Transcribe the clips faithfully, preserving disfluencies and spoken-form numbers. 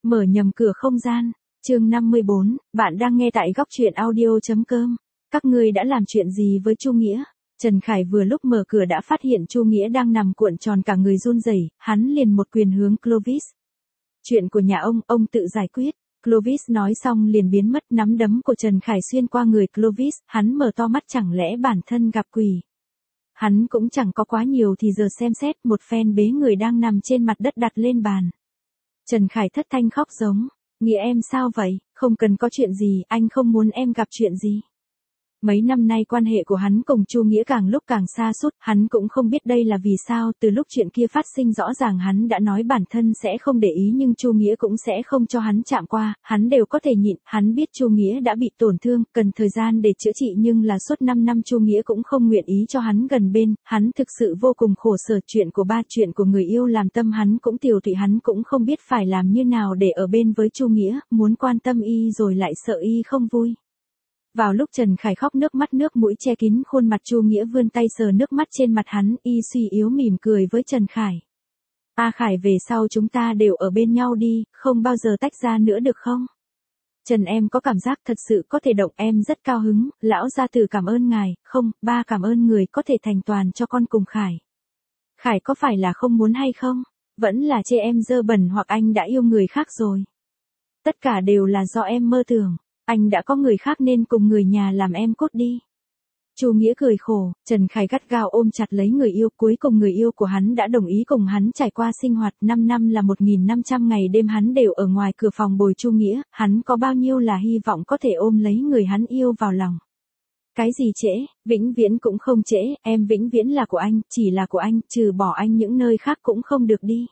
Mở nhầm cửa không gian. Chương năm mươi bốn, bạn đang nghe tại góc truyện audio.com. Các ngươi đã làm chuyện gì với Chu Nghĩa? Trần Khải vừa lúc mở cửa đã phát hiện Chu Nghĩa đang nằm cuộn tròn cả người run rẩy, hắn liền một quyền hướng Clovis. Chuyện của nhà ông, ông tự giải quyết. Clovis nói xong liền biến mất, nắm đấm của Trần Khải xuyên qua người Clovis, hắn mở to mắt, chẳng lẽ bản thân gặp quỷ. Hắn cũng chẳng có quá nhiều thì giờ xem xét, một phen bế người đang nằm trên mặt đất đặt lên bàn. Trần Khải thất thanh khóc giống, Nghĩa em sao vậy, không cần có chuyện gì, anh không muốn em gặp chuyện gì. Mấy năm nay quan hệ của hắn cùng Chu Nghĩa càng lúc càng xa sút, hắn cũng không biết đây là vì sao, từ lúc chuyện kia phát sinh rõ ràng hắn đã nói bản thân sẽ không để ý nhưng Chu Nghĩa cũng sẽ không cho hắn chạm qua, hắn đều có thể nhịn, hắn biết Chu Nghĩa đã bị tổn thương, cần thời gian để chữa trị nhưng là suốt năm năm Chu Nghĩa cũng không nguyện ý cho hắn gần bên, hắn thực sự vô cùng khổ sở, chuyện của ba, chuyện của người yêu làm tâm hắn cũng tiều tụy, hắn cũng không biết phải làm như nào để ở bên với Chu Nghĩa, muốn quan tâm y rồi lại sợ y không vui. Vào lúc Trần Khải khóc nước mắt nước mũi che kín khuôn mặt, Chu Nghĩa vươn tay sờ nước mắt trên mặt hắn, y suy yếu mỉm cười với Trần Khải. A Khải, về sau chúng ta đều ở bên nhau đi, không bao giờ tách ra nữa được không? Trần em có cảm giác thật sự có thể động, em rất cao hứng, lão gia tử cảm ơn ngài, không, ba cảm ơn người có thể thành toàn cho con cùng Khải. Khải có phải là không muốn hay không? Vẫn là chê em dơ bẩn hoặc anh đã yêu người khác rồi? Tất cả đều là do em mơ tưởng. Anh đã có người khác nên cùng người nhà làm em cút đi. Chu Nghĩa cười khổ, Trần Khải gắt gao ôm chặt lấy người yêu, cuối cùng người yêu của hắn đã đồng ý cùng hắn trải qua sinh hoạt, năm năm là một nghìn năm trăm ngày đêm hắn đều ở ngoài cửa phòng bồi Chu Nghĩa, hắn có bao nhiêu là hy vọng có thể ôm lấy người hắn yêu vào lòng. Cái gì trễ, vĩnh viễn cũng không trễ, em vĩnh viễn là của anh, chỉ là của anh, trừ bỏ anh những nơi khác cũng không được đi.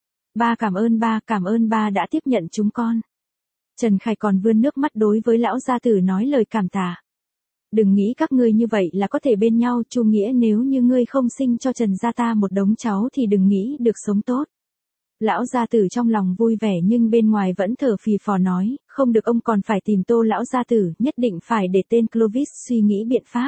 Ba cảm ơn ba, cảm ơn ba đã tiếp nhận chúng con. Trần Khải còn vươn nước mắt đối với lão gia tử nói lời cảm tạ. Đừng nghĩ các ngươi như vậy là có thể bên nhau, Chu Nghĩa, nếu như ngươi không sinh cho Trần gia ta một đống cháu thì đừng nghĩ được sống tốt. Lão gia tử trong lòng vui vẻ nhưng bên ngoài vẫn thở phì phò nói, không được, ông còn phải tìm Tô lão gia tử, nhất định phải để tên Clovis suy nghĩ biện pháp.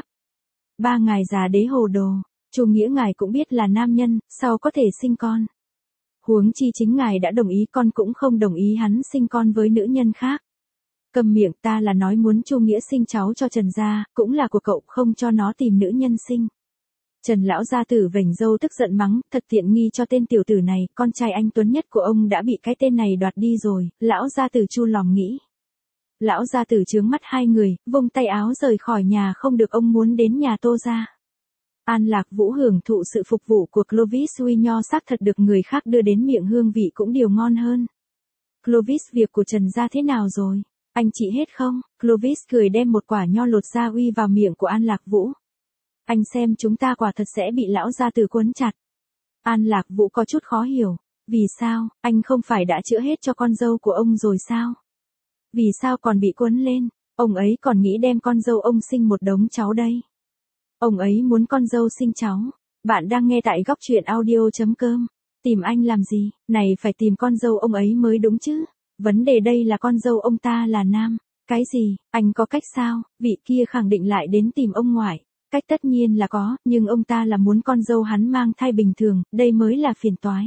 Ba ngài già đế hồ đồ, Chu Nghĩa ngài cũng biết là nam nhân, sao có thể sinh con. Huống chi chính ngài đã đồng ý, con cũng không đồng ý hắn sinh con với nữ nhân khác. Cầm miệng, ta là nói muốn Chu Nghĩa sinh cháu cho Trần gia, cũng là của cậu, không cho nó tìm nữ nhân sinh. Trần lão gia tử vểnh râu tức giận mắng, thật tiện nghi cho tên tiểu tử này, con trai anh tuấn nhất của ông đã bị cái tên này đoạt đi rồi, lão gia tử chu lòng nghĩ. Lão gia tử trướng mắt hai người, vung tay áo rời khỏi nhà, không được, ông muốn đến nhà Tô gia. An Lạc Vũ hưởng thụ sự phục vụ của Clovis, uy nho xác thật được người khác đưa đến miệng, hương vị cũng điều ngon hơn. Clovis, việc của Trần gia thế nào rồi? Anh chị hết không? Clovis cười đem một quả nho lột ra uy vào miệng của An Lạc Vũ. Anh xem chúng ta quả thật sẽ bị lão gia tử quấn chặt. An Lạc Vũ có chút khó hiểu. Vì sao, anh không phải đã chữa hết cho con dâu của ông rồi sao? Vì sao còn bị quấn lên? Ông ấy còn nghĩ đem con dâu ông sinh một đống cháu đây. Ông ấy muốn con dâu sinh cháu. Bạn đang nghe tại góc truyện audio.com. Tìm anh làm gì, này phải tìm con dâu ông ấy mới đúng chứ. Vấn đề đây là con dâu ông ta là nam. Cái gì, anh có cách sao, vị kia khẳng định lại đến tìm ông ngoại. Cách tất nhiên là có, nhưng ông ta là muốn con dâu hắn mang thai bình thường, đây mới là phiền toái.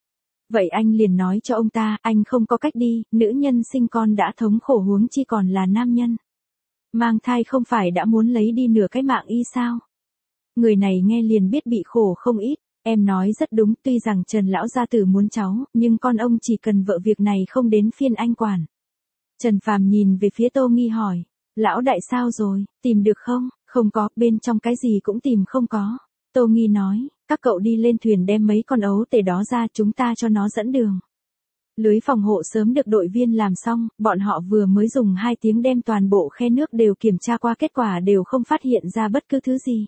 Vậy anh liền nói cho ông ta, anh không có cách đi, nữ nhân sinh con đã thống khổ huống chi còn là nam nhân. Mang thai không phải đã muốn lấy đi nửa cái mạng y sao? Người này nghe liền biết bị khổ không ít. Em nói rất đúng, tuy rằng Trần lão gia tử muốn cháu, nhưng con ông chỉ cần vợ, việc này không đến phiên anh quản. Trần Phàm nhìn về phía Tô Nghi hỏi, lão đại sao rồi, tìm được không? Không có, bên trong cái gì cũng tìm không có. Tô Nghi nói, các cậu đi lên thuyền đem mấy con ấu tể đó ra, chúng ta cho nó dẫn đường. Lưới phòng hộ sớm được đội viên làm xong, bọn họ vừa mới dùng hai tiếng đem toàn bộ khe nước đều kiểm tra qua, kết quả đều không phát hiện ra bất cứ thứ gì.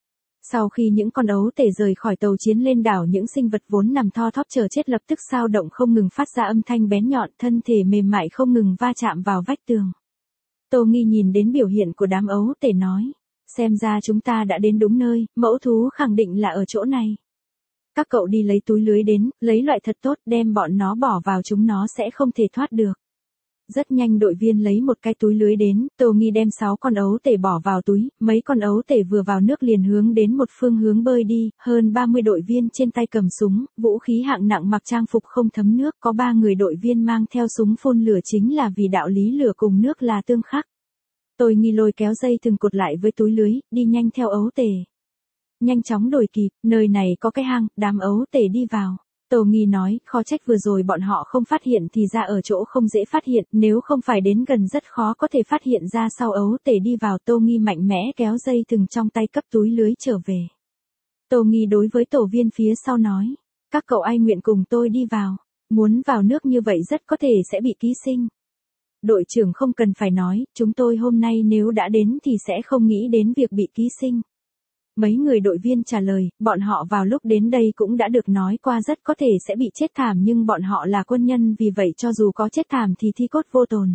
Sau khi những con ấu tể rời khỏi tàu chiến lên đảo, những sinh vật vốn nằm tho thóp chờ chết lập tức sao động không ngừng, phát ra âm thanh bén nhọn, thân thể mềm mại không ngừng va chạm vào vách tường. Tô Nghi nhìn đến biểu hiện của đám ấu tể nói, xem ra chúng ta đã đến đúng nơi, mẫu thú khẳng định là ở chỗ này. Các cậu đi lấy túi lưới đến, lấy loại thật tốt, đem bọn nó bỏ vào, chúng nó sẽ không thể thoát được. Rất nhanh đội viên lấy một cái túi lưới đến, Tô Nghi đem sáu con ấu tể bỏ vào túi, mấy con ấu tể vừa vào nước liền hướng đến một phương hướng bơi đi, hơn ba mươi đội viên trên tay cầm súng, vũ khí hạng nặng mặc trang phục không thấm nước, có ba người đội viên mang theo súng phun lửa chính là vì đạo lý lửa cùng nước là tương khắc. Tô Nghi lôi kéo dây thừng cột lại với túi lưới, đi nhanh theo ấu tể. Nhanh chóng đuổi kịp, nơi này có cái hang, đám ấu tể đi vào. Tô Nghi nói, khó trách vừa rồi bọn họ không phát hiện thì ra ở chỗ không dễ phát hiện, nếu không phải đến gần rất khó có thể phát hiện ra sau ấu tể đi vào. Tô Nghi mạnh mẽ kéo dây thừng trong tay cấp túi lưới trở về. Tô Nghi đối với tổ viên phía sau nói, các cậu ai nguyện cùng tôi đi vào, muốn vào nước như vậy rất có thể sẽ bị ký sinh. Đội trưởng không cần phải nói, chúng tôi hôm nay nếu đã đến thì sẽ không nghĩ đến việc bị ký sinh. Mấy người đội viên trả lời, bọn họ vào lúc đến đây cũng đã được nói qua rất có thể sẽ bị chết thảm nhưng bọn họ là quân nhân vì vậy cho dù có chết thảm thì thi cốt vô tồn.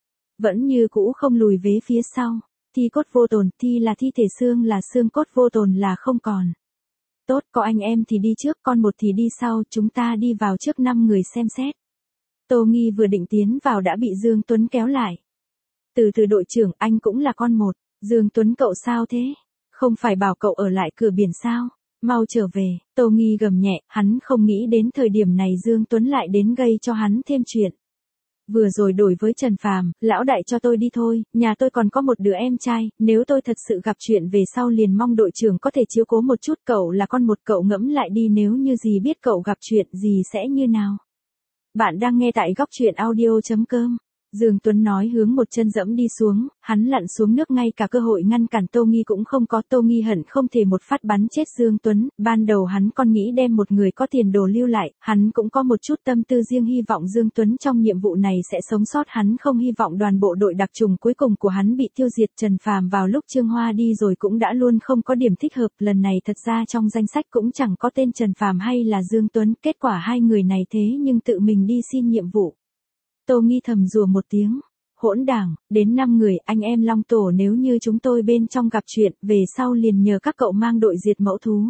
Vẫn như cũ không lùi về phía sau, thi cốt vô tồn, thi là thi thể, xương là xương, cốt vô tồn là không còn. Tốt, có anh em thì đi trước, con một thì đi sau, chúng ta đi vào trước năm người xem xét. Tô Nghi vừa định tiến vào đã bị Dương Tuấn kéo lại. Từ từ đội trưởng, anh cũng là con một. Dương Tuấn cậu sao thế? Không phải bảo cậu ở lại cửa biển sao? Mau trở về. Tô Nghi gầm nhẹ, hắn không nghĩ đến thời điểm này Dương Tuấn lại đến gây cho hắn thêm chuyện. Vừa rồi đổi với Trần Phàm, lão đại cho tôi đi thôi, nhà tôi còn có một đứa em trai, nếu tôi thật sự gặp chuyện về sau liền mong đội trưởng có thể chiếu cố một chút, cậu là con một, cậu ngẫm lại đi, nếu như gì biết cậu gặp chuyện gì sẽ như nào. Bạn đang nghe tại góc truyện audio chấm com. Dương Tuấn nói hướng một chân dẫm đi xuống, hắn lặn xuống nước ngay cả cơ hội ngăn cản Tô Nghi cũng không có. Tô Nghi hận không thể một phát bắn chết Dương Tuấn, ban đầu hắn còn nghĩ đem một người có tiền đồ lưu lại, hắn cũng có một chút tâm tư riêng hy vọng Dương Tuấn trong nhiệm vụ này sẽ sống sót, hắn không hy vọng đoàn bộ đội đặc trùng cuối cùng của hắn bị tiêu diệt. Trần Phàm vào lúc Trương Hoa đi rồi cũng đã luôn không có điểm thích hợp, lần này thật ra trong danh sách cũng chẳng có tên Trần Phàm hay là Dương Tuấn, kết quả hai người này thế nhưng tự mình đi xin nhiệm vụ. Tô Nghi thầm rủa một tiếng, hỗn đảng, đến năm người, anh em Long Tổ, nếu như chúng tôi bên trong gặp chuyện, về sau liền nhờ các cậu mang đội diệt mẫu thú.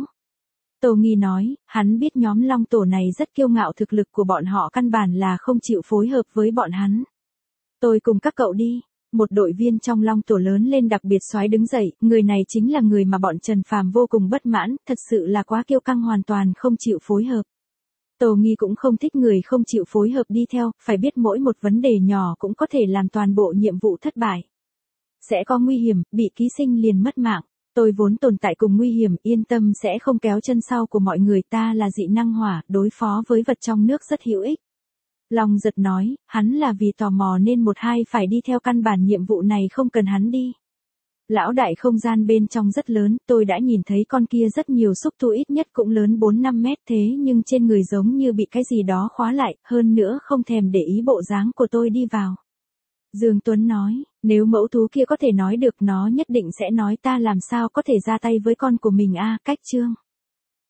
Tô Nghi nói, hắn biết nhóm Long Tổ này rất kiêu ngạo, thực lực của bọn họ căn bản là không chịu phối hợp với bọn hắn. Tôi cùng các cậu đi. Một đội viên trong Long Tổ lớn lên đặc biệt soái đứng dậy, người này chính là người mà bọn Trần Phàm vô cùng bất mãn, thật sự là quá kiêu căng, hoàn toàn không chịu phối hợp. Tô Nghi cũng không thích người không chịu phối hợp đi theo, phải biết mỗi một vấn đề nhỏ cũng có thể làm toàn bộ nhiệm vụ thất bại. Sẽ có nguy hiểm, bị ký sinh liền mất mạng. Tôi vốn tồn tại cùng nguy hiểm, yên tâm sẽ không kéo chân sau của mọi người, ta là dị năng hỏa, đối phó với vật trong nước rất hữu ích. Long Giật nói, hắn là vì tò mò nên một hai phải đi theo, căn bản nhiệm vụ này không cần hắn đi. Lão đại, không gian bên trong rất lớn, tôi đã nhìn thấy con kia rất nhiều xúc tu, ít nhất cũng lớn bốn năm mét, thế nhưng trên người giống như bị cái gì đó khóa lại, hơn nữa không thèm để ý bộ dáng của tôi đi vào. Dương Tuấn nói, nếu mẫu thú kia có thể nói được nó nhất định sẽ nói ta làm sao có thể ra tay với con của mình a. Cách chương